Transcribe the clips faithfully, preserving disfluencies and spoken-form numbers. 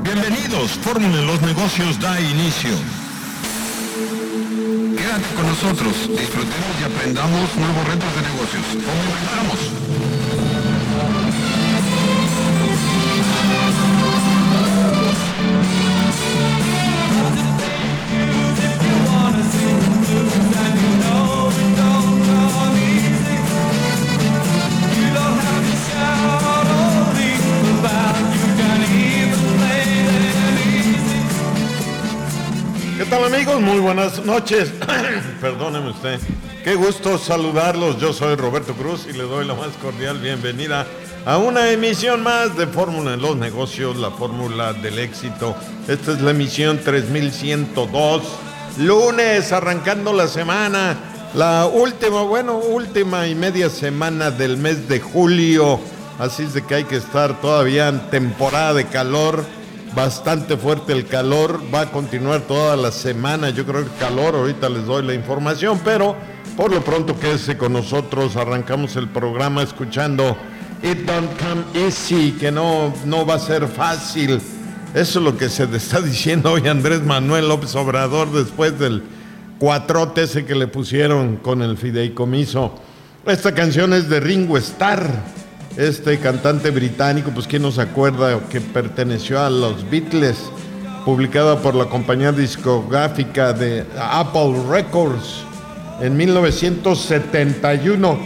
Bienvenidos, Fórmula en los Negocios da inicio. Quédate con nosotros, disfrutemos y aprendamos nuevos retos de negocios. ¡Comenzamos! ¿Qué tal, amigos? Muy buenas noches. Perdóneme usted. Qué gusto saludarlos. Yo soy Roberto Cruz y le doy la más cordial bienvenida a una emisión más de Fórmula en los Negocios, la fórmula del éxito. Esta es la emisión tres mil ciento dos. Lunes, arrancando la semana. La última, bueno, última y media semana del mes de julio. Así es de que hay que estar todavía en temporada de calor. Bastante fuerte el calor, va a continuar toda la semana, yo creo que el calor, ahorita les doy la información, pero por lo pronto quédese con nosotros, arrancamos el programa escuchando It Don't Come Easy, que no, no va a ser fácil. Eso es lo que se le está diciendo hoy Andrés Manuel López Obrador después del cuatrote ese que le pusieron con el fideicomiso. Esta canción es de Ringo Starr. Este cantante británico, pues quién nos acuerda, que perteneció a los Beatles, publicada por la compañía discográfica de Apple Records en mil novecientos setenta y uno.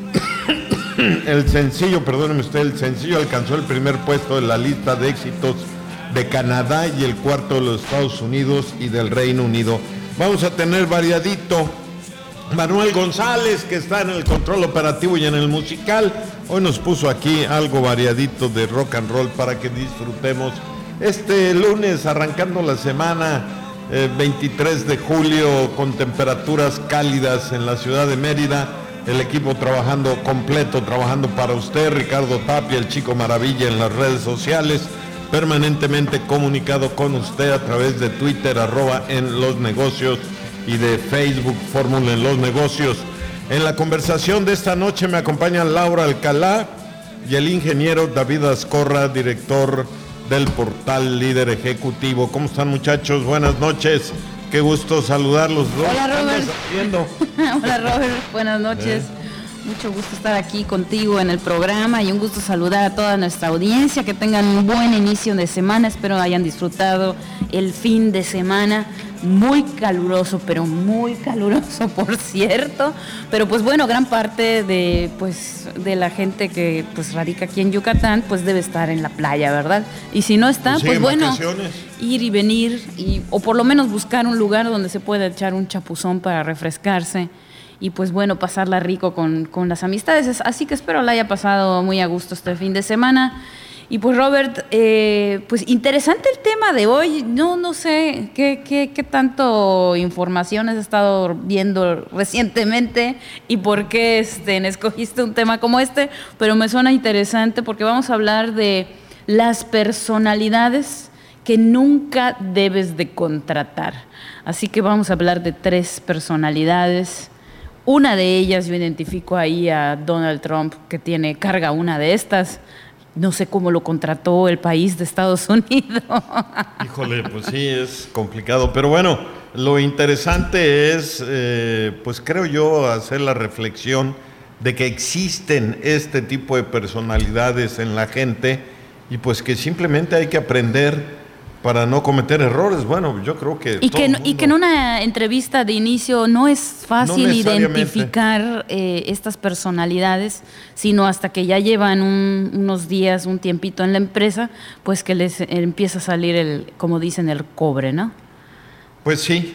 El sencillo, perdóneme usted, el sencillo alcanzó el primer puesto en la lista de éxitos de Canadá y el cuarto de los Estados Unidos y del Reino Unido. Vamos a tener variadito. Manuel González, que está en el control operativo y en el musical, hoy nos puso aquí algo variadito de rock and roll para que disfrutemos este lunes, arrancando la semana, eh, veintitrés de julio, con temperaturas cálidas en la ciudad de Mérida. El equipo trabajando completo, trabajando para usted, Ricardo Tapia, el Chico Maravilla, en las redes sociales, permanentemente comunicado con usted a través de Twitter, arroba en los negocios, y de Facebook, Fórmula en los Negocios. En la conversación de esta noche me acompañan Laura Alcalá y el ingeniero David Azcorra, director del portal Líder Ejecutivo. ¿Cómo están, muchachos? Buenas noches. Qué gusto saludarlos. Hola, Robert. Hola, Robert. Buenas noches. Eh. Mucho gusto estar aquí contigo en el programa y un gusto saludar a toda nuestra audiencia, que tengan un buen inicio de semana, espero hayan disfrutado el fin de semana, muy caluroso, pero muy caluroso, por cierto, pero pues bueno, gran parte de pues de la gente que pues radica aquí en Yucatán, pues debe estar en la playa, ¿verdad? Y si no está, pues, sí, pues bueno, vacaciones. Ir y venir, y, o por lo menos buscar un lugar donde se pueda echar un chapuzón para refrescarse. Y pues bueno, pasarla rico con, con las amistades. Así que espero la haya pasado muy a gusto este fin de semana. Y pues Robert, eh, pues interesante el tema de hoy. No, no sé qué, qué, qué tanto información has estado viendo recientemente y por qué este, escogiste un tema como este, pero me suena interesante porque vamos a hablar de las personalidades que nunca debes de contratar. Así que vamos a hablar de tres personalidades. Una de ellas, yo identifico ahí a Donald Trump, que tiene, carga una de estas. No sé cómo lo contrató el país de Estados Unidos. Híjole, pues sí, es complicado. Pero bueno, lo interesante es, eh, pues creo yo, hacer la reflexión de que existen este tipo de personalidades en la gente y pues que simplemente hay que aprender para no cometer errores. Bueno, yo creo que... Y, que, mundo... y que en una entrevista de inicio no es fácil no identificar eh, estas personalidades, sino hasta que ya llevan un, unos días, un tiempito en la empresa, pues que les empieza a salir el, como dicen, el cobre, ¿no? Pues sí,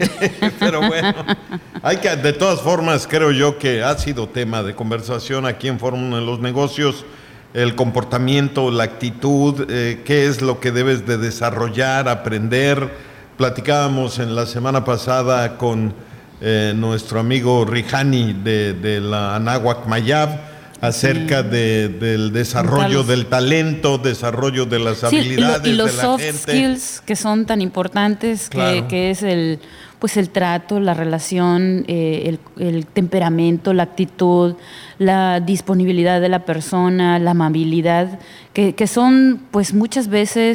pero bueno, hay que, de todas formas, creo yo que ha sido tema de conversación aquí en Fórmula en los Negocios, el comportamiento, la actitud, eh, qué es lo que debes de desarrollar, aprender. Platicábamos en la semana pasada con eh, nuestro amigo Rijani de, de la Anáhuac Mayab acerca sí. de, del desarrollo del talento, desarrollo de las sí, habilidades y, lo, y los de la soft gente. Skills que son tan importantes, claro. que, que es el pues el trato, la relación, eh, el, el temperamento, la actitud, la disponibilidad de la persona, la amabilidad, que, que son pues muchas veces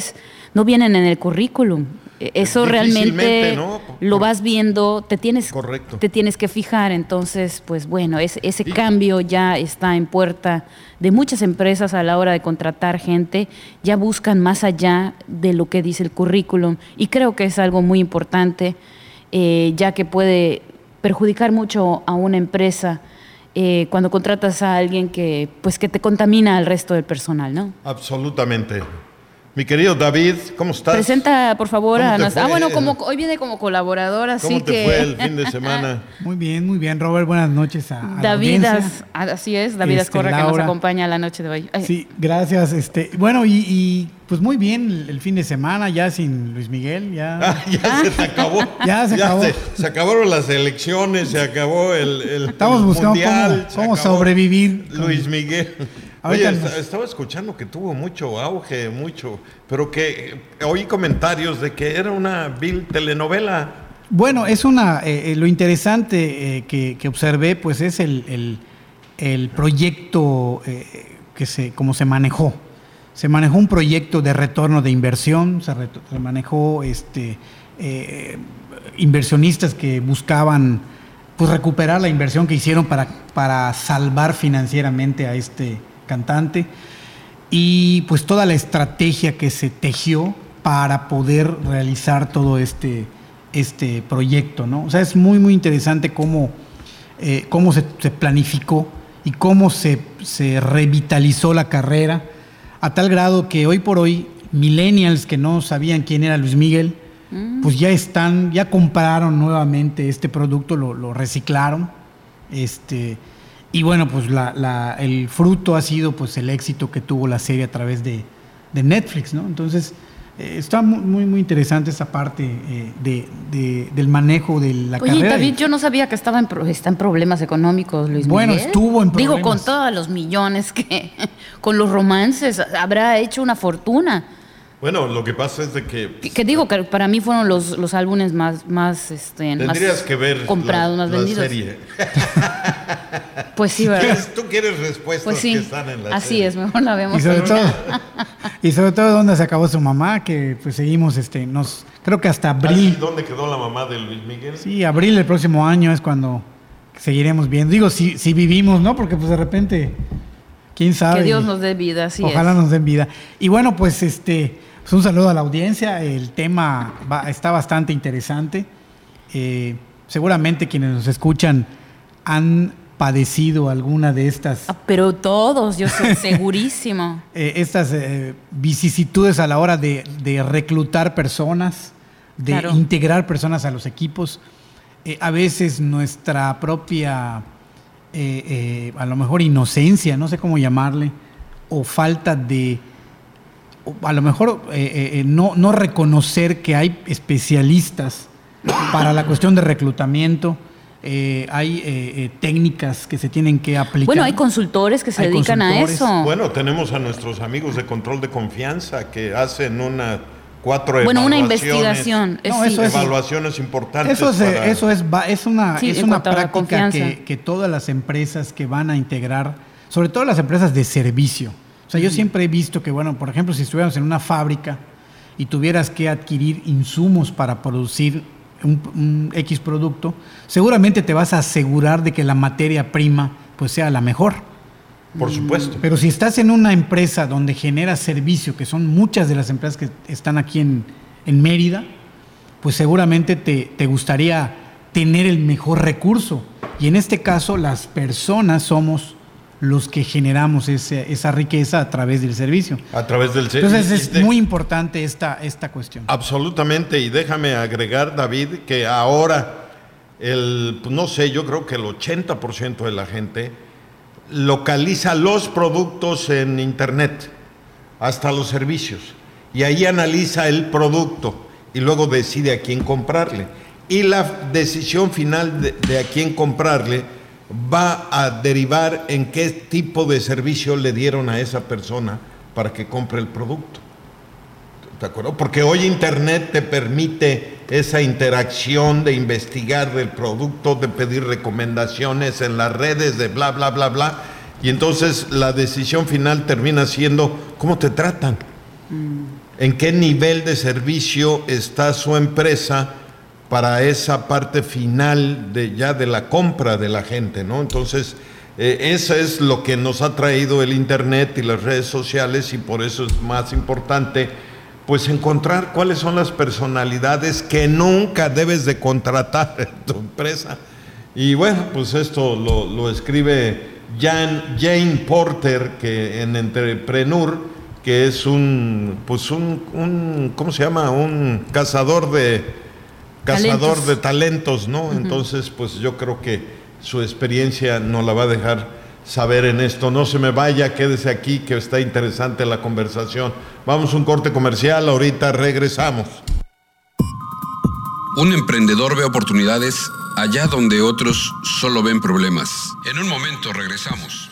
no vienen en el currículum. Eso realmente ¿no? lo vas viendo, te tienes, Correcto. te tienes que fijar. Entonces, pues bueno, es, ese y... cambio ya está en puerta de muchas empresas a la hora de contratar gente. Ya buscan más allá de lo que dice el currículum. Y creo que es algo muy importante, eh, ya que puede perjudicar mucho a una empresa eh, cuando contratas a alguien que, pues, que te contamina al resto del personal, ¿no? Absolutamente. Mi querido David, ¿cómo estás? Presenta, por favor, a nuestra... Ah, bueno, como hoy viene como colaborador, así que... ¿Cómo te fue el fin de semana? Muy bien, muy bien, Robert. Buenas noches a, a David, la as, así es, David este, Ascorra, Laura, que nos acompaña la noche de hoy. Ay. Sí, gracias. Este, bueno, y, y pues muy bien el, el fin de semana, ya sin Luis Miguel, ya... Ah, ya ah. se acabó. Ya se ya acabó. Se, se acabaron las elecciones, se acabó el, el, Estamos el buscando mundial, cómo, cómo sobrevivir. Luis Miguel. Ahorita Oye, nos... estaba escuchando que tuvo mucho auge, mucho, pero que oí comentarios de que era una vil telenovela. Bueno, es una, eh, lo interesante eh, que, que observé, pues es el, el, el proyecto eh, que se, cómo se manejó. Se manejó un proyecto de retorno de inversión, se, re, se manejó este, eh, inversionistas que buscaban pues recuperar la inversión que hicieron para, para salvar financieramente a este cantante, y pues toda la estrategia que se tejió para poder realizar todo este, este proyecto, ¿no? O sea, es muy muy interesante cómo, eh, cómo se, se planificó y cómo se, se revitalizó la carrera, a tal grado que hoy por hoy millennials que no sabían quién era Luis Miguel, mm. pues ya están, ya compraron nuevamente este producto, lo, lo reciclaron, este... Y bueno, pues la, la, el fruto ha sido pues el éxito que tuvo la serie a través de, de Netflix, ¿no? Entonces, eh, está muy, muy, muy interesante esa parte eh, de, de, del manejo de la Oye, carrera. Oye, David, yo no sabía que estaba en, está en problemas económicos, Luis bueno, Miguel. Bueno, estuvo en problemas. Digo, con todos los millones que, con los romances, habrá hecho una fortuna. Bueno, lo que pasa es de que... Pues, que, que digo que para mí fueron los, los álbumes más, más, este, tendrías más que ver comprados, la, más la vendidos. Serie. Pues sí, ¿verdad? Tú quieres respuestas pues sí, que están en la así serie. es, mejor la vemos. Y sobre todo, y sobre todo dónde se acabó su mamá, que pues seguimos, este, nos, creo que hasta abril. ¿Dónde quedó la mamá de Luis Miguel? Sí, abril del próximo año es cuando seguiremos viendo. Digo, si, si vivimos, ¿no? Porque pues de repente, quién sabe. Que Dios nos dé vida, así Ojalá es. nos den vida. Y bueno, pues este, pues un saludo a la audiencia. El tema va, está bastante interesante. Eh, seguramente quienes nos escuchan han padecido alguna de estas... Ah, pero todos, yo soy segurísimo. eh, estas eh, vicisitudes a la hora de, de reclutar personas, de claro. integrar personas a los equipos. Eh, a veces nuestra propia, eh, eh, a lo mejor inocencia, no sé cómo llamarle, o falta de, o a lo mejor eh, eh, no, no reconocer que hay especialistas para la cuestión de reclutamiento. Eh, hay eh, eh, técnicas que se tienen que aplicar. Bueno, hay consultores que se hay dedican a eso. Bueno, tenemos a nuestros amigos de control de confianza que hacen una cuatro bueno, una evaluaciones. investigación. No, eso es, evaluaciones importantes. Eso es, para... eso es, es una, sí, es una práctica que, que todas las empresas que van a integrar, sobre todo las empresas de servicio. O sea, yo uh-huh. siempre he visto que, bueno, por ejemplo, si estuviéramos en una fábrica y tuvieras que adquirir insumos para producir Un, un X producto, seguramente te vas a asegurar de que la materia prima pues sea la mejor. Por supuesto. Pero si estás en una empresa donde genera servicio, que son muchas de las empresas que están aquí en, en Mérida, pues seguramente te, te gustaría tener el mejor recurso. Y en este caso, las personas somos los que generamos ese, esa riqueza a través del servicio. A través del servicio. Entonces es de... muy importante esta, esta cuestión. Absolutamente, y déjame agregar, David, que ahora, el, no sé, yo creo que el ochenta por ciento de la gente localiza los productos en internet, hasta los servicios, y ahí analiza el producto y luego decide a quién comprarle. Y la decisión final de, de a quién comprarle va a derivar en qué tipo de servicio le dieron a esa persona para que compre el producto. ¿De acuerdo? Porque hoy Internet te permite esa interacción de investigar del producto, de pedir recomendaciones en las redes, de bla, bla, bla, bla. Y entonces la decisión final termina siendo cómo te tratan. Mm. en qué nivel de servicio está su empresa para esa parte final de ya de la compra de la gente, ¿no? Entonces, eh, eso es lo que nos ha traído el internet y las redes sociales, y por eso es más importante pues encontrar cuáles son las personalidades que nunca debes de contratar en tu empresa. Y bueno, pues esto lo, lo escribe Jan, Jane Porter, que en Entrepreneur, que es un, pues un, un, ¿cómo se llama? Un cazador de, cazador talentos. de talentos, ¿no? Uh-huh. Entonces, pues yo creo que su experiencia nos la va a dejar saber en esto. No se me vaya, quédese aquí, que está interesante la conversación. Vamos a un corte comercial, ahorita regresamos. Un emprendedor ve oportunidades allá donde otros solo ven problemas. En un momento regresamos.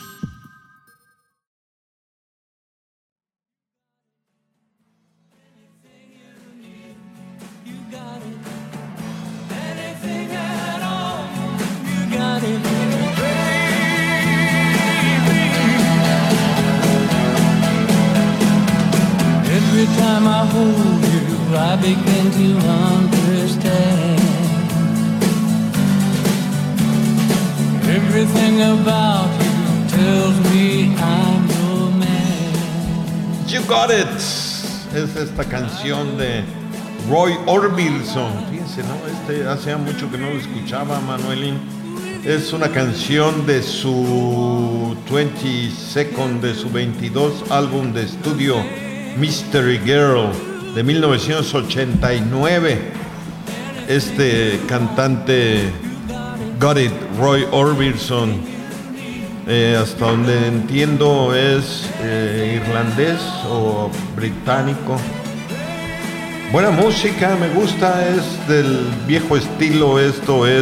Every time I hold you, I begin to understand. Everything about you tells me I'm your man. You Got It. Es esta canción de Roy Orbison. Fíjense, ¿no? Este hace mucho que no lo escuchaba, Manuelín. Es una canción de su veintidós, de su veintidós álbum de estudio, Mystery Girl, de mil novecientos ochenta y nueve. Este cantante Got It, Roy Orbison, eh, hasta donde entiendo es eh, irlandés o británico. Buena música, me gusta, es del viejo estilo, esto es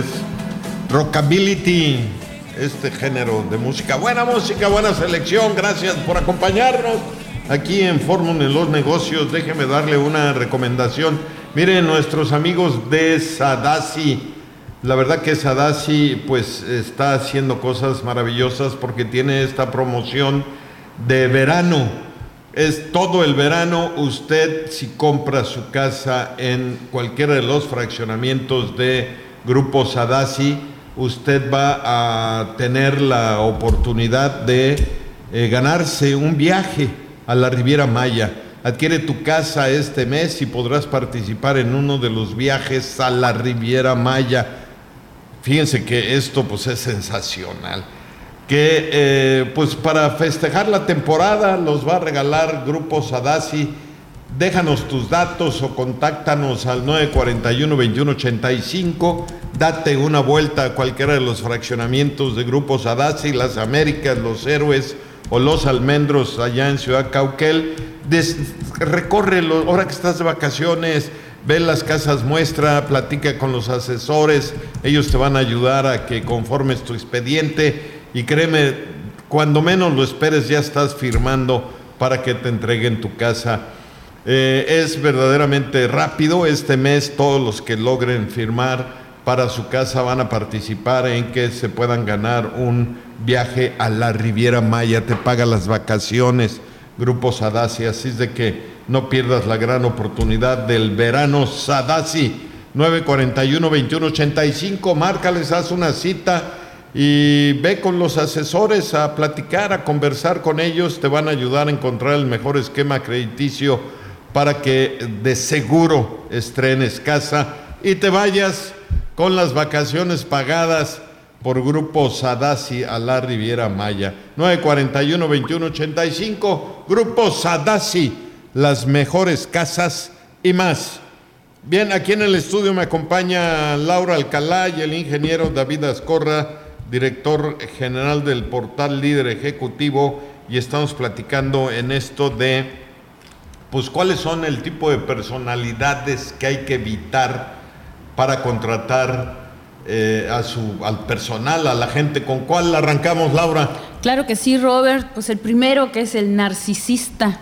rockabilly, este género de música. Buena música, buena selección, gracias por acompañarnos. Aquí en Fórmula en los Negocios, déjeme darle una recomendación. Miren, nuestros amigos de Sadasi, la verdad que Sadasi pues está haciendo cosas maravillosas porque tiene esta promoción de verano. Es todo el verano. Usted, si compra su casa en cualquiera de los fraccionamientos de Grupo Sadasi, usted va a tener la oportunidad de eh, ganarse un viaje a la Riviera Maya. Adquiere tu casa este mes y podrás participar en uno de los viajes a la Riviera Maya. Fíjense que esto pues es sensacional. Que eh, pues para festejar la temporada los va a regalar Grupo Sadasi. Déjanos tus datos o contáctanos al nueve cuatro uno, veintiuno ochenta y cinco. Date una vuelta a cualquiera de los fraccionamientos de Grupo Sadasi, Las Américas, Los Héroes o Los Almendros allá en Ciudad Cauquel. Des, recórrelo, ahora que estás de vacaciones, ve las casas muestra, platica con los asesores, ellos te van a ayudar a que conformes tu expediente y créeme, cuando menos lo esperes ya estás firmando para que te entreguen tu casa. Eh, es verdaderamente rápido. Este mes todos los que logren firmar para su casa van a participar en que se puedan ganar un viaje a la Riviera Maya. Te paga las vacaciones Grupo Sadasi, así es de que no pierdas la gran oportunidad del verano Sadasi. Nueve cuarenta y uno, veintiuno ochenta y cinco, márcales, haz una cita y ve con los asesores a platicar, a conversar con ellos. Te van a ayudar a encontrar el mejor esquema crediticio para que de seguro estrenes casa y te vayas con las vacaciones pagadas por Grupo Sadasi a la Riviera Maya. Nueve cuarenta y uno, veintiuno ochenta y cinco, Grupo Sadasi, las mejores casas y más. Bien, aquí en el estudio me acompaña Laura Alcalá y el ingeniero David Azcorra, director general del portal Líder Ejecutivo, y estamos platicando en esto de, pues, cuáles son el tipo de personalidades que hay que evitar para contratar Eh, a su, al personal, a la gente. ¿Con cuál arrancamos, Laura? Claro que sí, Robert. Pues el primero, que es el narcisista.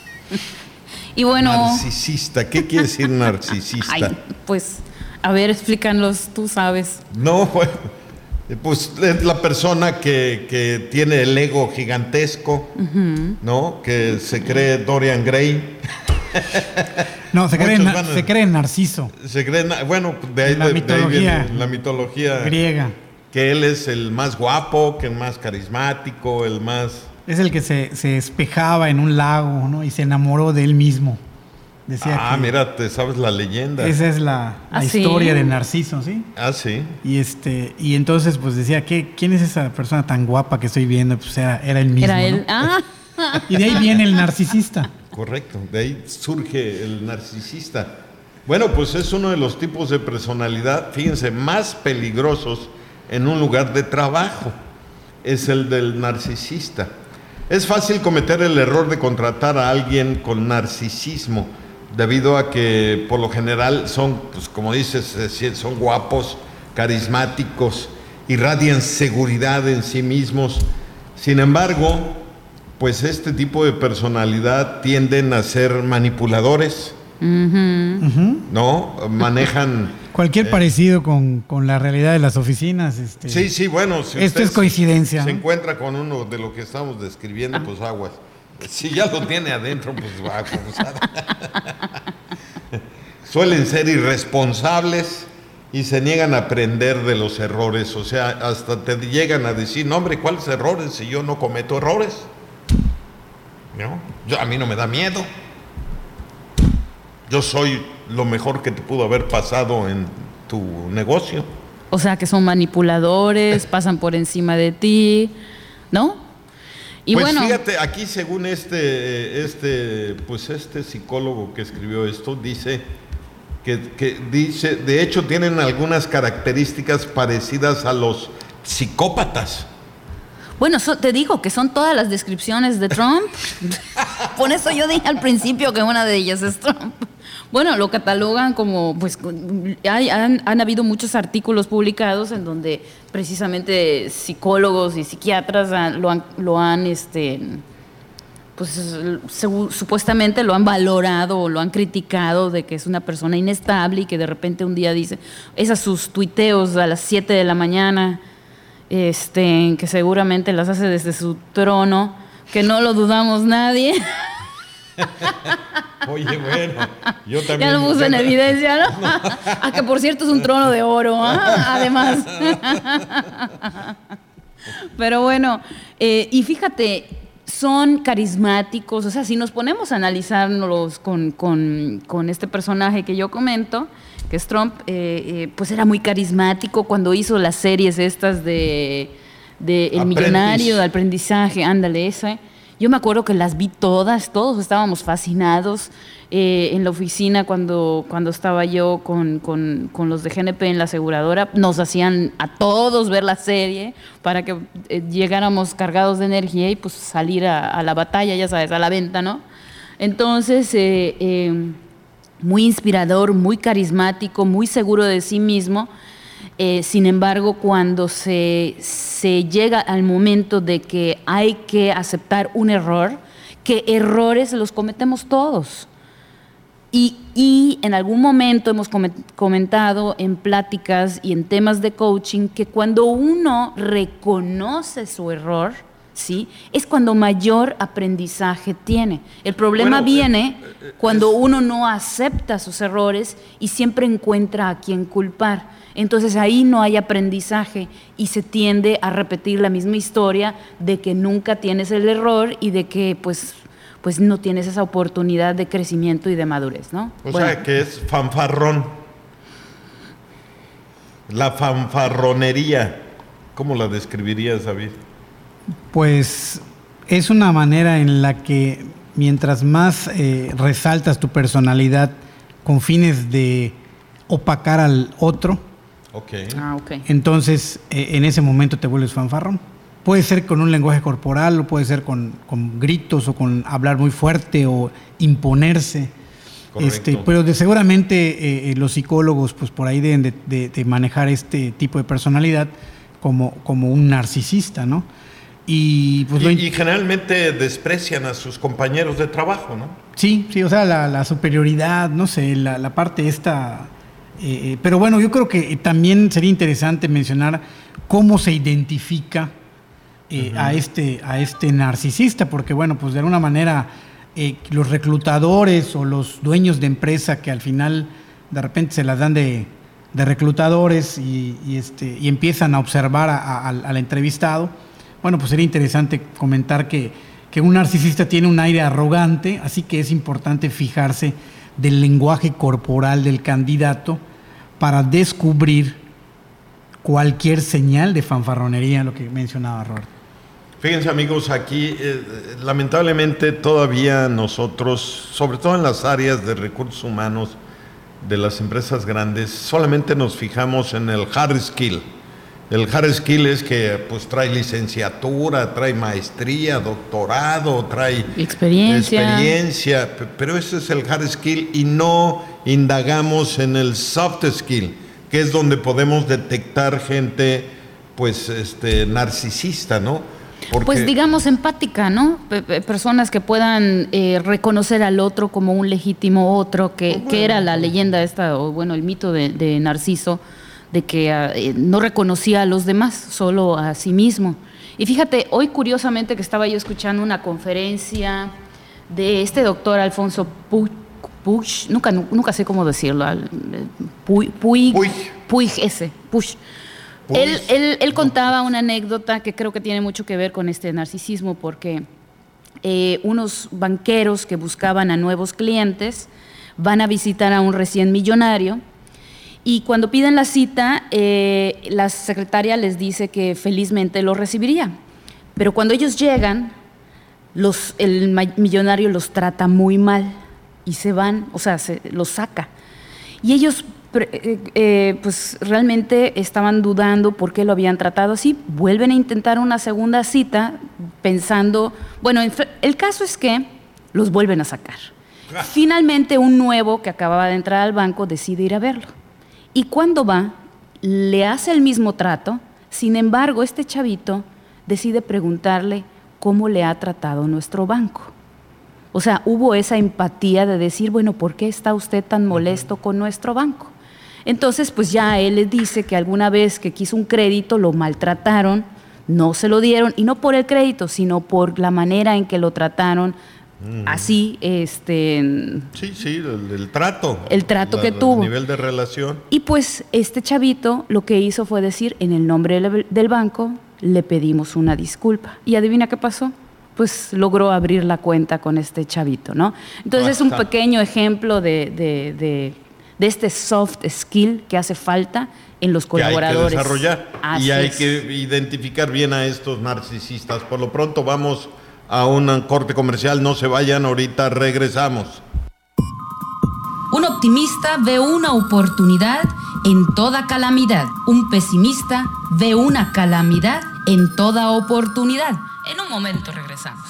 Y bueno... Narcisista, ¿qué quiere decir narcisista? Ay, pues, a ver, explícanos, tú sabes. No, bueno, pues es la persona que, que tiene el ego gigantesco, uh-huh. ¿no? Que se cree Dorian Gray. No, se cree, Muchos na- van a- se cree Narciso. Se cree, na- bueno, de ahí, La de- de ahí mitología viene la mitología griega. que él es el más guapo, que el más carismático, el más... Es el que se, se espejaba en un lago, ¿no? Y se enamoró de él mismo. Decía Ah, que mira, te sabes la leyenda. esa es la, la ¿Ah, sí? historia de Narciso, ¿sí? Ah, sí. Y este y entonces pues decía, ¿qué, ¿quién es esa persona tan guapa que estoy viendo? Pues era, era él mismo. Era ¿no? él. Ah, Y de ahí viene el narcisista. Correcto, de ahí surge el narcisista. Bueno, pues es uno de los tipos de personalidad, fíjense, más peligrosos en un lugar de trabajo. Es el del narcisista. Es fácil cometer el error de contratar a alguien con narcisismo, debido a que por lo general son, pues como dices, son guapos, carismáticos, irradian seguridad en sí mismos. Sin embargo, pues este tipo de personalidad tienden a ser manipuladores, ¿no? Manejan... Cualquier eh, parecido con, con la realidad de las oficinas. Este, Sí, sí, bueno. Si Esto usted es coincidencia, Se ¿no? encuentra con uno de lo que estamos describiendo, pues aguas. Si ya lo tiene adentro, pues va. Pues, suelen ser irresponsables y se niegan a aprender de los errores. O sea, hasta te llegan a decir, no, hombre, ¿cuáles errores si yo no cometo errores? ¿No? Yo, a mí no me da miedo. Yo soy lo mejor que te pudo haber pasado en tu negocio. o sea que son manipuladores, pasan por encima de ti, ¿no? Y pues bueno, fíjate, aquí según este, este, pues este psicólogo que escribió esto, dice que, que dice, de hecho tienen algunas características parecidas a los psicópatas. Bueno, so, te digo que son todas las descripciones de Trump. Por eso yo dije al principio que una de ellas es Trump. Bueno, lo catalogan como, pues, hay, han, han habido muchos artículos publicados en donde precisamente psicólogos y psiquiatras han, lo han, lo han este, pues, se, supuestamente lo han valorado o lo han criticado de que es una persona inestable y que de repente un día dice, esas sus tuiteos a las siete de la mañana, este, que seguramente las hace desde su trono, que no lo dudamos nadie. Oye, bueno, yo también... Ya lo puse en evidencia, ¿no? Ah, que por cierto es un trono de oro, ¿ah? Además. Pero bueno, eh, y fíjate, son carismáticos, o sea, si nos ponemos a analizarnos con, con, con este personaje que yo comento, que es Trump, eh, eh, pues era muy carismático cuando hizo las series estas de, de El Aprendiz. Millonario, de aprendizaje, ándale, ese. Yo me acuerdo que las vi todas, todos estábamos fascinados eh, en la oficina cuando, cuando estaba yo con, con, con los de G N P en la aseguradora. Nos hacían a todos ver la serie para que eh, llegáramos cargados de energía y pues salir a, a la batalla, ya sabes, a la venta, ¿no? Entonces, eh, eh, muy inspirador, muy carismático, muy seguro de sí mismo. Eh, sin embargo, cuando se, se llega al momento de que hay que aceptar un error, que errores los cometemos todos. Y, y en algún momento hemos comentado en pláticas y en temas de coaching que cuando uno reconoce su error, ¿sí?, es cuando mayor aprendizaje tiene. El problema Bueno, viene eh, eh, cuando es- uno no acepta sus errores y siempre encuentra a quien culpar. Entonces ahí no hay aprendizaje y se tiende a repetir la misma historia de que nunca tienes el error y de que pues, pues no tienes esa oportunidad de crecimiento y de madurez, ¿no? O Bueno, sea, que es fanfarrón. La fanfarronería, ¿cómo la describirías, David? Pues es una manera en la que mientras más eh, resaltas tu personalidad con fines de opacar al otro, Ok. Ah, ok. entonces eh, en ese momento te vuelves fanfarrón. Puede ser con un lenguaje corporal, o puede ser con, con gritos, o con hablar muy fuerte, o imponerse. Correcto. Este, pero de, seguramente eh, eh, los psicólogos pues por ahí deben de, de- de manejar este tipo de personalidad como, como un narcisista, ¿no? Y pues Y, lo in- y generalmente desprecian a sus compañeros de trabajo, ¿no? sí, sí, o sea, la, la superioridad, no sé, la, la parte esta. eh, eh, pero bueno, yo creo que también sería interesante mencionar cómo se identifica eh, a, este, a este narcisista, porque bueno, pues de alguna manera eh, los reclutadores o los dueños de empresa que al final de repente se las dan de, de reclutadores y, y, este, y empiezan a observar a, a, al entrevistado, bueno, pues sería interesante comentar que, que un narcisista tiene un aire arrogante, así que es importante fijarse del lenguaje corporal del candidato para descubrir cualquier señal de fanfarronería, lo que mencionaba Robert. Fíjense, amigos, aquí eh, lamentablemente todavía nosotros, sobre todo en las áreas de recursos humanos de las empresas grandes, solamente nos fijamos en el hard skill. El hard skill es que pues trae licenciatura, trae maestría, doctorado, trae experiencia. experiencia, pero ese es el hard skill y no indagamos en el soft skill, que es donde podemos detectar gente pues este narcisista, ¿no? Porque pues digamos empática, ¿no? Personas que puedan eh, reconocer al otro como un legítimo otro, que, bueno, que era la leyenda esta, o bueno, el mito de, de Narciso, de que eh, no reconocía a los demás, solo a sí mismo. Y fíjate, hoy curiosamente que estaba yo escuchando una conferencia de este doctor Alfonso Puig, Puig nunca, nunca sé cómo decirlo, Puig, Puig, Puig. Puig ese, Puig. Él, él, él contaba una anécdota que creo que tiene mucho que ver con este narcisismo, porque eh, unos banqueros que buscaban a nuevos clientes van a visitar a un recién millonario y cuando piden la cita, eh, la secretaria les dice que felizmente lo recibiría. Pero cuando ellos llegan, los, el millonario los trata muy mal y se van, o sea, se, los saca. Y ellos Eh, eh, pues realmente estaban dudando por qué lo habían tratado así, vuelven a intentar una segunda cita pensando, bueno, el caso es que los vuelven a sacar. Finalmente un nuevo que acababa de entrar al banco decide ir a verlo y cuando va le hace el mismo trato, sin embargo este chavito decide preguntarle cómo le ha tratado nuestro banco. O sea, hubo esa empatía de decir, bueno, ¿por qué está usted tan molesto con nuestro banco? Entonces, pues ya él le dice que alguna vez que quiso un crédito lo maltrataron, no se lo dieron, y no por el crédito, sino por la manera en que lo trataron, mm. así, este... Sí, sí, el, el trato. El trato la, que el tuvo. El nivel de relación. Y pues este chavito lo que hizo fue decir, en el nombre del, del banco, le pedimos una disculpa. ¿Y adivina qué pasó? Pues logró abrir la cuenta con este chavito, ¿no? Entonces es un pequeño ejemplo de... de, de de este soft skill que hace falta en los colaboradores. Que hay que desarrollar. Así y hay es. que identificar bien a estos narcisistas. Por lo pronto vamos a un corte comercial, no se vayan, ahorita regresamos. Un optimista ve una oportunidad en toda calamidad. Un pesimista ve una calamidad en toda oportunidad. En un momento regresamos.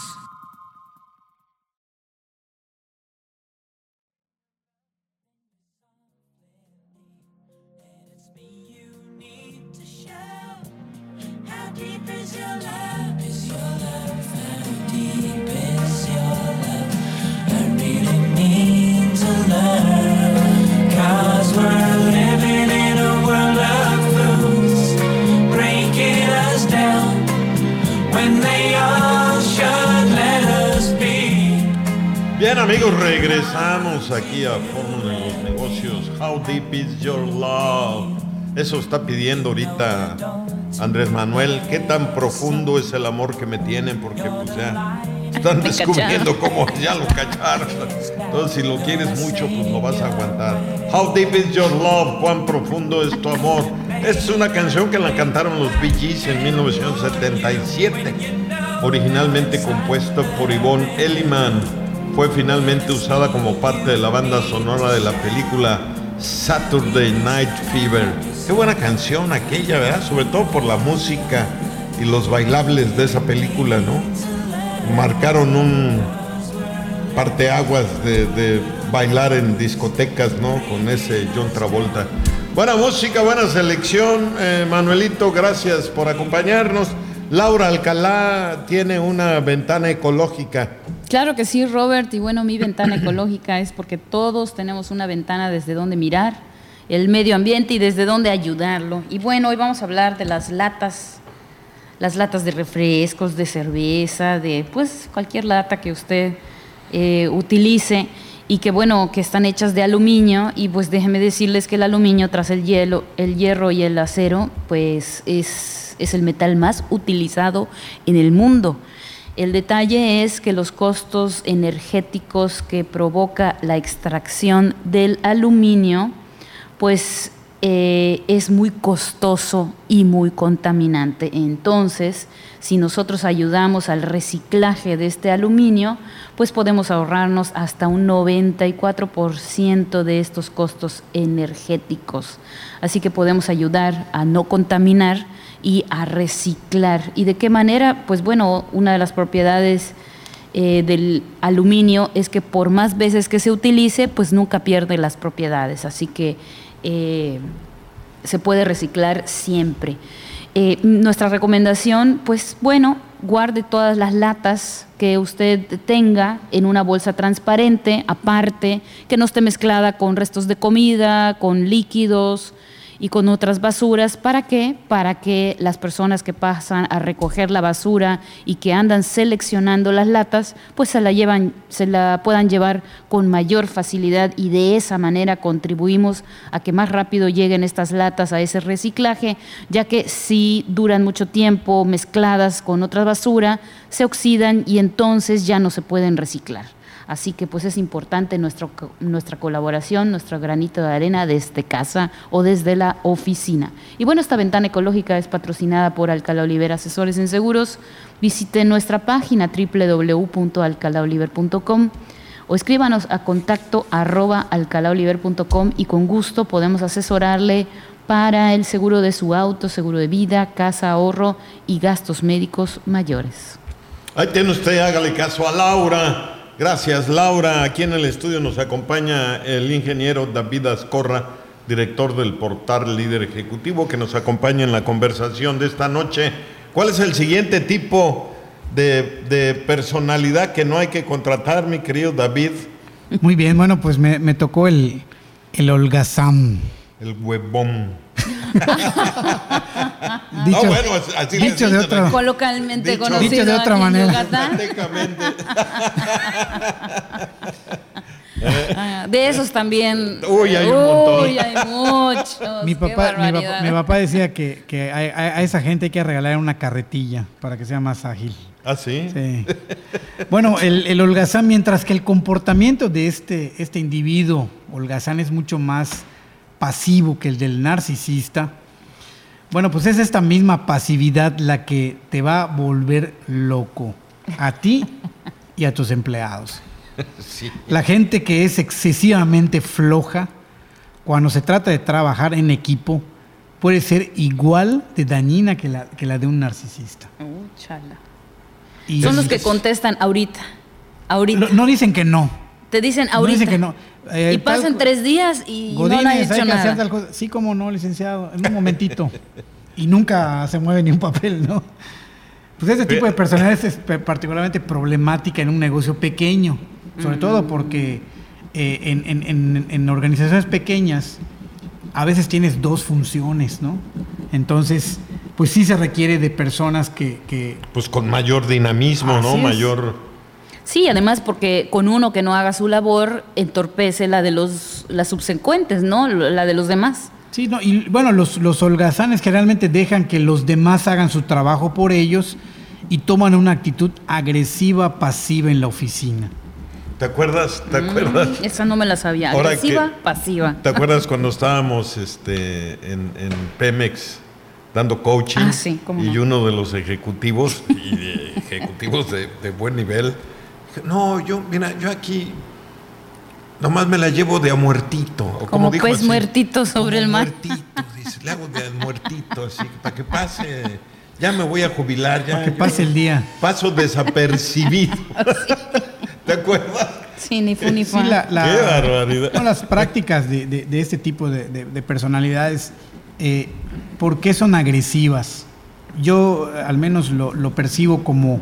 Bien, amigos, regresamos aquí a Fórmula de los Negocios. How deep is your love? Eso está pidiendo ahorita Andrés Manuel. ¿Qué tan profundo es el amor que me tienen? Porque pues ya están descubriendo cómo ya lo cacharon. Entonces, si lo quieres mucho, pues lo vas a aguantar. How deep is your love? ¿Cuán profundo es tu amor? Esta es una canción que la cantaron los Bee Gees en mil novecientos setenta y siete, originalmente compuesta por Yvonne Elliman. Fue finalmente usada como parte de la banda sonora de la película Saturday Night Fever. Qué buena canción aquella, ¿verdad? Sobre todo por la música y los bailables de esa película, ¿no? Marcaron un parteaguas de, de bailar en discotecas, ¿no? Con ese John Travolta. Buena música, buena selección. Eh, Manuelito, gracias por acompañarnos. Laura Alcalá tiene una ventana ecológica. Claro que sí, Robert, y bueno, mi ventana ecológica es porque todos tenemos una ventana desde donde mirar el medio ambiente y desde donde ayudarlo. Y bueno, hoy vamos a hablar de las latas, las latas de refrescos, de cerveza, de pues cualquier lata que usted eh, utilice y que bueno, que están hechas de aluminio y pues déjenme decirles que el aluminio tras el hielo, el hierro y el acero pues es, es el metal más utilizado en el mundo. El detalle es que los costos energéticos que provoca la extracción del aluminio pues eh, es muy costoso y muy contaminante. Entonces, si nosotros ayudamos al reciclaje de este aluminio, pues podemos ahorrarnos hasta un noventa y cuatro por ciento de estos costos energéticos. Así que podemos ayudar a no contaminar y a reciclar. ¿Y de qué manera? Pues bueno, una de las propiedades eh, del aluminio es que por más veces que se utilice, pues nunca pierde las propiedades. Así que eh, se puede reciclar siempre. Eh, nuestra recomendación, pues bueno, guarde todas las latas que usted tenga en una bolsa transparente, aparte, que no esté mezclada con restos de comida, con líquidos y con otras basuras. ¿Para qué? Para que las personas que pasan a recoger la basura y que andan seleccionando las latas, pues se la llevan, se la puedan llevar con mayor facilidad y de esa manera contribuimos a que más rápido lleguen estas latas a ese reciclaje, ya que si duran mucho tiempo mezcladas con otra basura, se oxidan y entonces ya no se pueden reciclar. Así que pues es importante nuestro, nuestra colaboración, nuestro granito de arena desde casa o desde la oficina. Y bueno, esta ventana ecológica es patrocinada por Alcalá Oliver Asesores en Seguros. Visite nuestra página doble u doble u doble u punto alcalá oliver punto com o escríbanos a contacto arroba alcalá oliver punto com y con gusto podemos asesorarle para el seguro de su auto, seguro de vida, casa, ahorro y gastos médicos mayores. Ahí tiene usted, hágale caso a Laura. Gracias, Laura. Aquí en el estudio nos acompaña el ingeniero David Azcorra, director del portal Líder Ejecutivo, que nos acompaña en la conversación de esta noche. ¿Cuál es el siguiente tipo de, de personalidad que no hay que contratar, mi querido David? Muy bien, bueno, pues me, me tocó el, el holgazán. El huevón. Dicho, no, bueno, así dicho de otra, coloquialmente dicho, conocido dicho de otra aquí en manera. Yucatán. Ah, de esos también. Uy, hay un montón. Uy, hay muchos. Mi Qué papá, mi barbaridad. papá, mi papá decía que, que a, a- a esa gente hay que regalar una carretilla para que sea más ágil. ¿Ah, sí? Sí. Bueno, el, el holgazán, mientras que el comportamiento de este, este individuo holgazán es mucho más pasivo que el del narcisista, bueno, pues es esta misma pasividad la que te va a volver loco a ti y a tus empleados. Sí. La gente que es excesivamente floja, cuando se trata de trabajar en equipo, puede ser igual de dañina que la, que la de un narcisista. Uh, chala. Y Son los que contestan ahorita. Ahorita. no, no dicen que no. Te dicen No ahorita. dicen que no. Eh, y pasan tal- tres días y Godínez, no han hay hecho que hacer nada. tal cosa. Sí, como no, licenciado, en un momentito. Y nunca se mueve ni un papel, ¿no? Pues ese tipo de personalidad es pe- particularmente problemática en un negocio pequeño, sobre mm. todo porque eh, en, en, en, en organizaciones pequeñas a veces tienes dos funciones, ¿no? Entonces, pues sí se requiere de personas que... que Pues con mayor dinamismo, Así ¿no? es. Mayor... Sí, además porque con uno que no haga su labor entorpece la de los las subsecuentes, ¿no? La de los demás. Sí, no, y bueno, los, los holgazanes generalmente dejan que los demás hagan su trabajo por ellos y toman una actitud agresiva, pasiva en la oficina. ¿Te acuerdas? ¿Te acuerdas? Mm, esa no me la sabía. Ahora Agresiva, que- pasiva. ¿Te acuerdas cuando estábamos este, en, en Pemex dando coaching? Ah, sí, cómo y no. uno de los ejecutivos, y de ejecutivos de, de buen nivel, dijo, no, yo, mira, yo aquí nomás me la llevo de a muertito. O Como dijo pez así, muertito sobre como el mar. Muertito, dice, le hago de a muertito, así, para que pase, ya me voy a jubilar, ya. Para que yo pase el día. Paso desapercibido. ¿Te acuerdas? Sí, ni fu ni Sí, fa. la- la- Qué barbaridad. no, las prácticas de, de- de este tipo de, de- de personalidades, eh, ¿por qué son agresivas? Yo eh, al menos lo, lo percibo como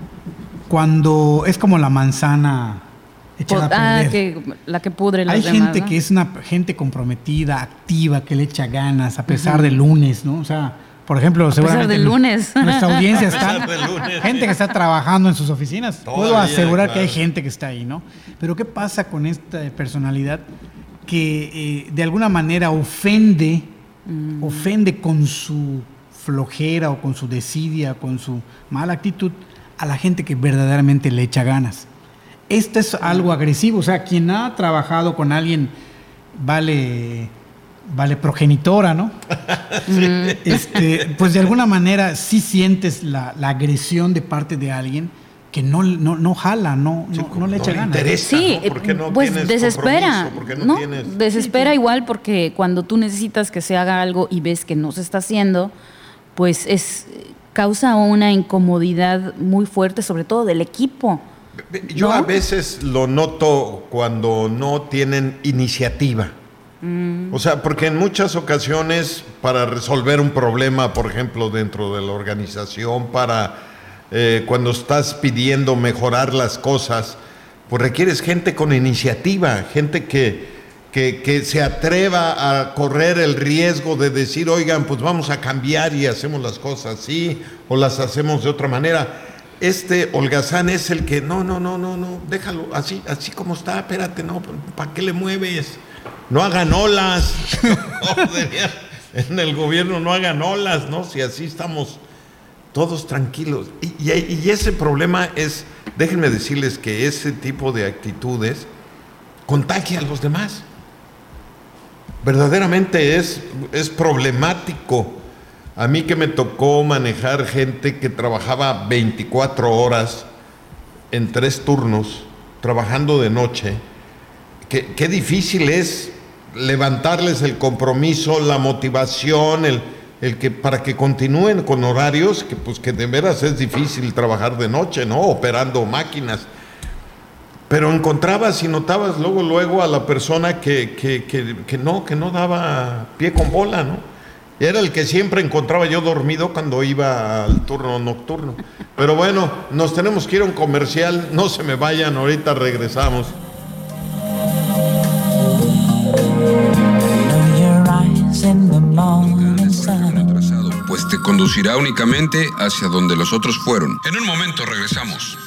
cuando es como la manzana echada Po- a ah, perder. que, la que pudre los Hay demás, gente ¿no? que es una gente comprometida, activa, que le echa ganas a pesar de lunes, ¿no? O sea, Por ejemplo, seguramente del lunes. nuestra audiencia está A pesar del lunes. gente que está trabajando en sus oficinas. Todavía, Puedo asegurar claro. que hay gente que está ahí, ¿no? Pero ¿qué pasa con esta personalidad que eh, de alguna manera ofende, mm. ofende con su flojera o con su desidia, con su mala actitud a la gente que verdaderamente le echa ganas? Esto es algo agresivo. O sea, quien ha trabajado con alguien vale... vale progenitora, ¿no? Sí. Este, pues de alguna manera sí sientes la, la agresión de parte de alguien que no, no, no jala, no, Sí, no, no le no echa le ganas. interesa. Sí, ¿no? ¿Por qué no pues tienes desespera, compromiso? ¿Por qué no ¿no? tienes- Desespera igual porque cuando tú necesitas que se haga algo y ves que no se está haciendo, pues es causa una incomodidad muy fuerte, sobre todo del equipo. Yo ¿no? a veces lo noto cuando no tienen iniciativa. Mm. O sea, porque en muchas ocasiones para resolver un problema, por ejemplo, dentro de la organización, para eh, cuando estás pidiendo mejorar las cosas, pues requieres gente con iniciativa, gente que, que, que se atreva a correr el riesgo de decir, oigan, pues vamos a cambiar y hacemos las cosas así o las hacemos de otra manera. Este holgazán es el que, no, no, no, no, no, déjalo así, así como está, espérate, no, ¿para qué le mueves? No hagan olas. Joder, en el gobierno no hagan olas, ¿no? Si así estamos todos tranquilos. Y, y, y ese problema es, déjenme decirles que ese tipo de actitudes contagia a los demás. Verdaderamente es, es problemático. A mí que me tocó manejar gente que trabajaba veinticuatro horas en tres turnos, trabajando de noche, qué, qué difícil es levantarles el compromiso, la motivación, el, el que para que continúen con horarios, que pues que de veras es difícil trabajar de noche, ¿no? Operando máquinas. Pero encontrabas y notabas luego, luego a la persona que, que, que, que no, que no daba pie con bola, ¿no? Era el que siempre encontraba yo dormido cuando iba al turno nocturno. Pero bueno, nos tenemos que ir a un comercial. No se me vayan, ahorita regresamos. Atrasado, pues te conducirá únicamente hacia donde los otros fueron. En un momento regresamos.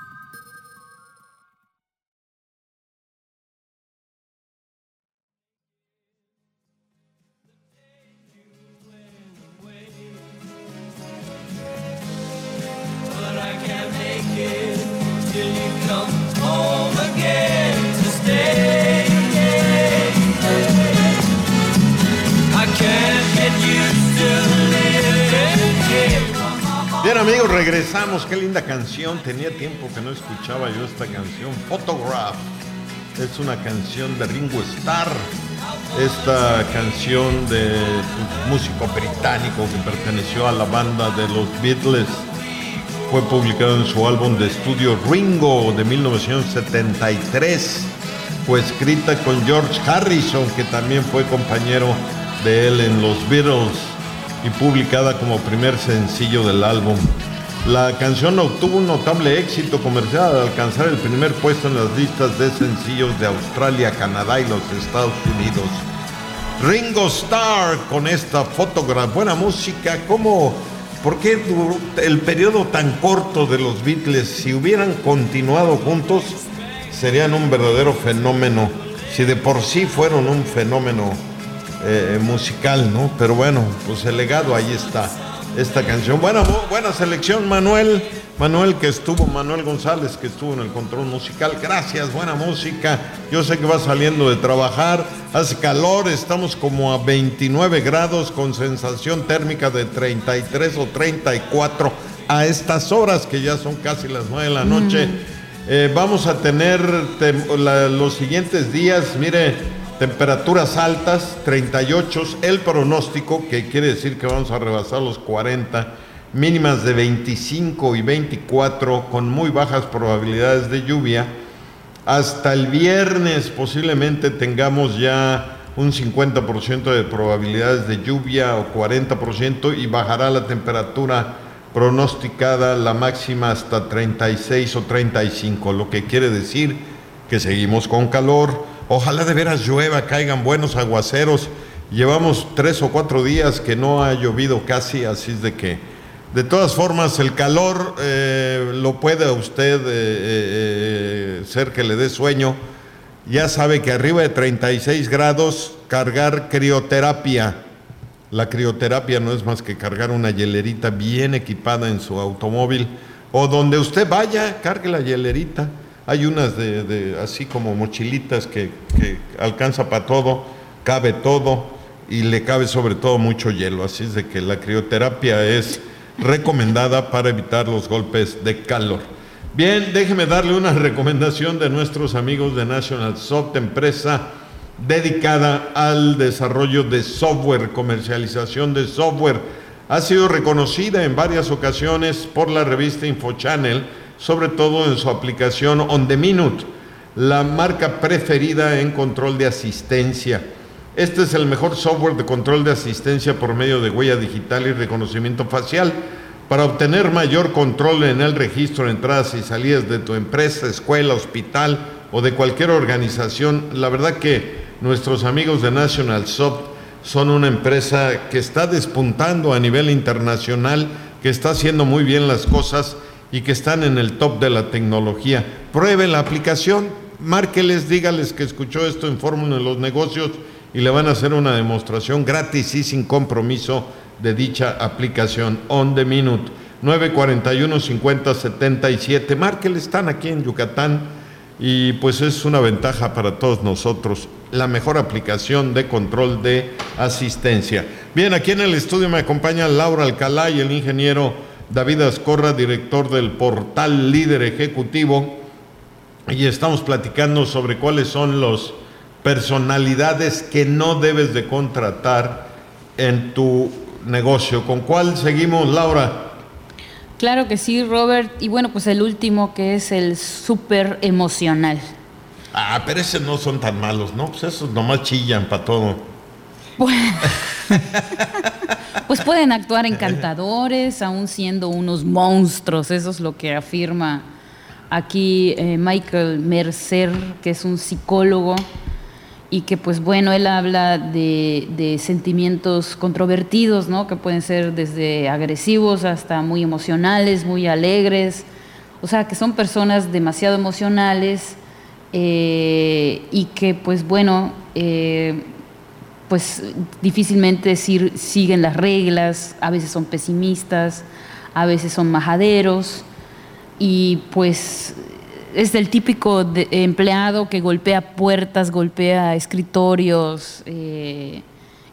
Bien amigos, regresamos. Qué linda canción. Tenía tiempo que no escuchaba yo esta canción. Photograph. Es una canción de Ringo Starr. Esta canción de un músico británico que perteneció a la banda de los Beatles. Fue publicado en su álbum de estudio Ringo de mil novecientos setenta y tres. Fue escrita con George Harrison, que también fue compañero de él en los Beatles, y publicada como primer sencillo del álbum. La canción obtuvo un notable éxito comercial al alcanzar el primer puesto en las listas de sencillos de Australia, Canadá y los Estados Unidos. Ringo Starr con esta Photograph. Buena música. ¿Cómo? ¿Por qué duró el periodo tan corto de los Beatles? Si hubieran continuado juntos, serían un verdadero fenómeno. Si de por sí fueron un fenómeno Eh, musical, ¿no? Pero bueno, pues el legado ahí está, esta canción. Buena, buena selección, Manuel. Manuel que estuvo, Manuel González que estuvo en el control musical. Gracias, buena música. Yo sé que va saliendo de trabajar, hace calor, estamos como a veintinueve grados con sensación térmica de treinta y tres o treinta y cuatro a estas horas que ya son casi las nueve de la noche. Mm. Eh, vamos a tener tem- la, los siguientes días, mire, temperaturas altas, treinta y ocho, el pronóstico, que quiere decir que vamos a rebasar los cuarenta, mínimas de veinticinco y veinticuatro, con muy bajas probabilidades de lluvia. Hasta el viernes posiblemente tengamos ya un cincuenta por ciento de probabilidades de lluvia o cuarenta por ciento, y bajará la temperatura pronosticada, la máxima hasta treinta y seis o treinta y cinco, lo que quiere decir que seguimos con calor. Ojalá de veras llueva, caigan buenos aguaceros Llevamos tres o cuatro días que no ha llovido casi, así es de que, de todas formas, el calor eh, lo puede a usted eh, eh, ser que le dé sueño. Ya sabe que arriba de treinta y seis grados, cargar crioterapia. La crioterapia no es más que cargar una hielerita bien equipada en su automóvil, o donde usted vaya, cargue la hielerita. Hay unas de, de así como mochilitas que, que alcanza para todo, cabe todo y le cabe sobre todo mucho hielo. Así es de que la crioterapia es recomendada para evitar los golpes de calor. Bien, déjeme darle una recomendación de nuestros amigos de National Soft, empresa dedicada al desarrollo de software, comercialización de software. Ha sido reconocida en varias ocasiones por la revista InfoChannel, sobre todo en su aplicación On The Minute, la marca preferida en control de asistencia. Este es el mejor software de control de asistencia por medio de huella digital y reconocimiento facial para obtener mayor control en el registro de entradas y salidas de tu empresa, escuela, hospital o de cualquier organización. La verdad que nuestros amigos de National Soft son una empresa que está despuntando a nivel internacional, que está haciendo muy bien las cosas y que están en el top de la tecnología. Pruebe la aplicación, márqueles, dígales que escuchó esto en Fórmula de los Negocios y le van a hacer una demostración gratis y sin compromiso de dicha aplicación. On The Minute, nueve cuarenta y uno, cincuenta, setenta y siete. Márqueles, están aquí en Yucatán y pues es una ventaja para todos nosotros. La mejor aplicación de control de asistencia. Bien, aquí en el estudio me acompaña Laura Alcalá y el ingeniero David Azcorra, director del portal Líder Ejecutivo, y estamos platicando sobre cuáles son las personalidades que no debes de contratar en tu negocio. ¿Con cuál seguimos, Laura? Claro que sí, Robert. Y bueno, pues el último, que es el súper emocional. Ah, pero esos no son tan malos, ¿no? Pues esos nomás chillan para todo. Pues, pues pueden actuar encantadores, aún siendo unos monstruos. Eso es lo que afirma aquí eh, Michael Mercer, que es un psicólogo, y que pues bueno, él habla de, de sentimientos controvertidos, ¿no? Que pueden ser desde agresivos hasta muy emocionales, muy alegres. O sea, que son personas demasiado emocionales eh, y que pues bueno, eh, pues difícilmente sir, siguen las reglas, a veces son pesimistas, a veces son majaderos y pues es el típico de empleado que golpea puertas, golpea escritorios, eh,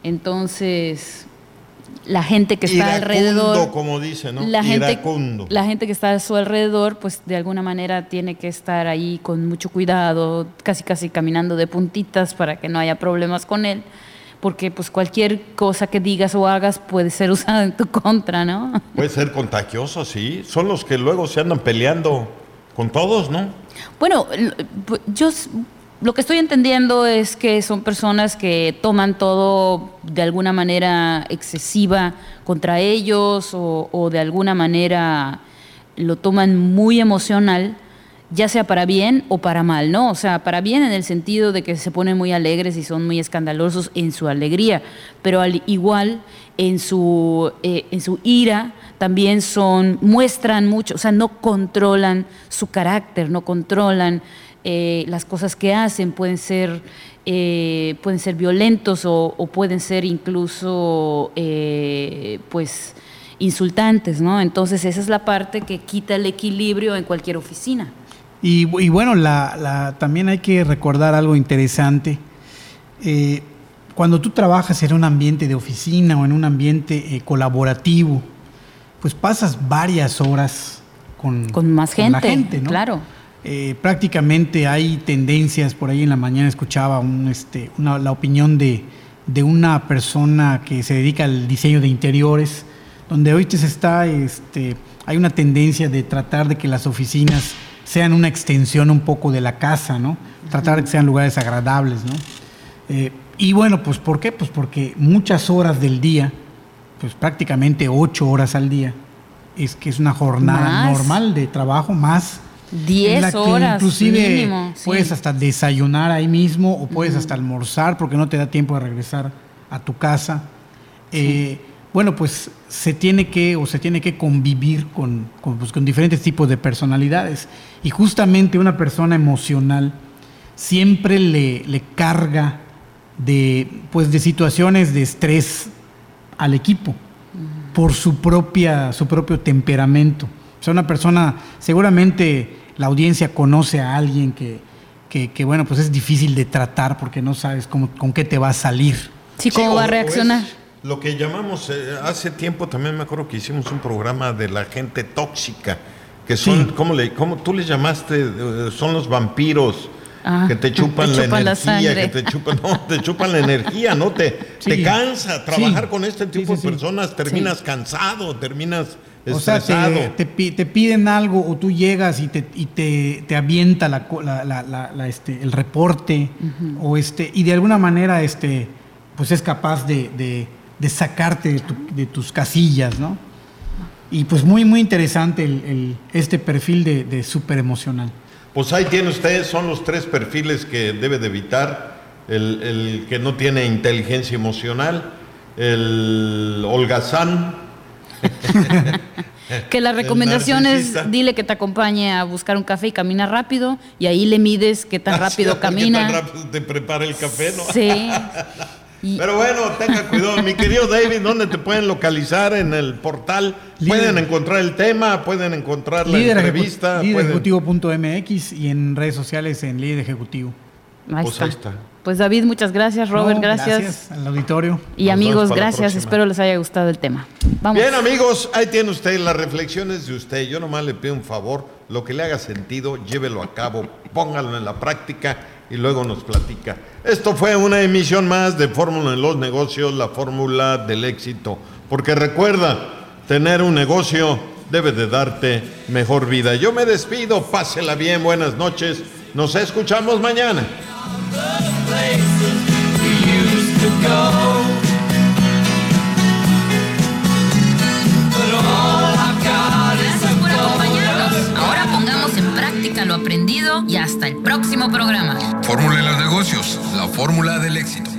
entonces la gente que está Iracundo, alrededor, como dice, ¿no? La gente, Iracundo. la gente que está a su alrededor, pues de alguna manera tiene que estar ahí con mucho cuidado, casi casi caminando de puntitas para que no haya problemas con él, porque pues cualquier cosa que digas o hagas puede ser usada en tu contra, ¿no? Puede ser contagioso, sí. Son los que luego se andan peleando con todos, ¿no? Bueno, yo lo que estoy entendiendo es que son personas que toman todo de alguna manera excesiva contra ellos o, o de alguna manera lo toman muy emocional, ya sea para bien o para mal, ¿no? O sea, para bien en el sentido de que se ponen muy alegres y son muy escandalosos en su alegría, pero al igual en su, eh, en su ira también son, muestran mucho, o sea, no controlan su carácter, no controlan eh, las cosas que hacen, pueden ser, eh, pueden ser violentos o, o pueden ser incluso, eh, pues, insultantes, ¿no? Entonces esa es la parte que quita el equilibrio en cualquier oficina. Y, y bueno, la, la, también hay que recordar algo interesante. Eh, cuando tú trabajas en un ambiente de oficina o en un ambiente eh, colaborativo, pues pasas varias horas con, con más con gente, la gente, ¿no? Claro. Eh, prácticamente hay tendencias, por ahí en la mañana escuchaba un, este, una, la opinión de, de una persona que se dedica al diseño de interiores, donde hoy se está, este, hay una tendencia de tratar de que las oficinas sean una extensión un poco de la casa, ¿no? Tratar de que sean lugares agradables, ¿no? Eh, y bueno, pues ¿por qué? Pues porque muchas horas del día, pues prácticamente ocho horas al día, es que es una jornada Más. normal de trabajo, más Diez en la que horas inclusive mínimo, sí. puedes hasta desayunar ahí mismo o puedes uh-huh. hasta almorzar porque no te da tiempo de regresar a tu casa. Eh, bueno, pues se tiene que o se tiene que convivir con, con, pues, con diferentes tipos de personalidades. Y justamente una persona emocional siempre le, le carga de, pues, de situaciones de estrés al equipo uh-huh. por su, propia, su propio temperamento. O sea, una persona, seguramente la audiencia conoce a alguien que, que, que bueno, pues es difícil de tratar porque no sabes cómo, con qué te va a salir. Sí, cómo sí, va a reaccionar. Lo que llamamos, eh, hace tiempo también me acuerdo que hicimos un programa de la gente tóxica, que son, sí. ¿cómo, le, cómo tú les llamaste? Eh, son los vampiros. Ah, que te chupan, te chupan la energía, la que te chupan, no, te chupan la energía, ¿no? Te, sí. te cansa trabajar sí. con este tipo sí, sí, de personas, terminas sí. cansado, terminas estresado. O sea, te, te, te piden algo o tú llegas y te, y te, te avienta la, la, la, la, la, este, el reporte uh-huh. o este, y de alguna manera este, pues es capaz de, de, de sacarte de, tu, de tus casillas, ¿no? Y pues muy, muy interesante el, el, este perfil de, de súper emocional. Pues ahí tiene usted, son los tres perfiles que debe de evitar: el, el que no tiene inteligencia emocional, el holgazán. Que la recomendación es, dile que te acompañe a buscar un café y camina rápido, y ahí le mides qué tan rápido Así, camina. Qué tan rápido te prepara el café, ¿no? Sí. Y... Pero bueno, tenga cuidado, mi querido David, ¿dónde te pueden localizar? En el portal. Líder. Pueden encontrar el tema, pueden encontrar la líder entrevista. Ejecu- líder ejecutivo punto m x y en redes sociales en Líder Ejecutivo. Ahí, pues está. ahí está. Pues David, muchas gracias. Robert, no, gracias. Gracias al auditorio. Y Nos amigos, gracias. Espero les haya gustado el tema. Vamos. Bien, amigos, ahí tiene usted las reflexiones de usted. Yo nomás le pido un favor, lo que le haga sentido, llévelo a cabo, póngalo en la práctica y luego nos platica. Esto fue una emisión más de Fórmula en los Negocios, la fórmula del éxito. Porque recuerda, tener un negocio debe de darte mejor vida. Yo me despido, pásela bien, buenas noches. Nos escuchamos mañana. Gracias por acompañarnos. Ahora pongamos en práctica lo aprendido y hasta el próximo programa. Fórmula en los negocios, la fórmula del éxito.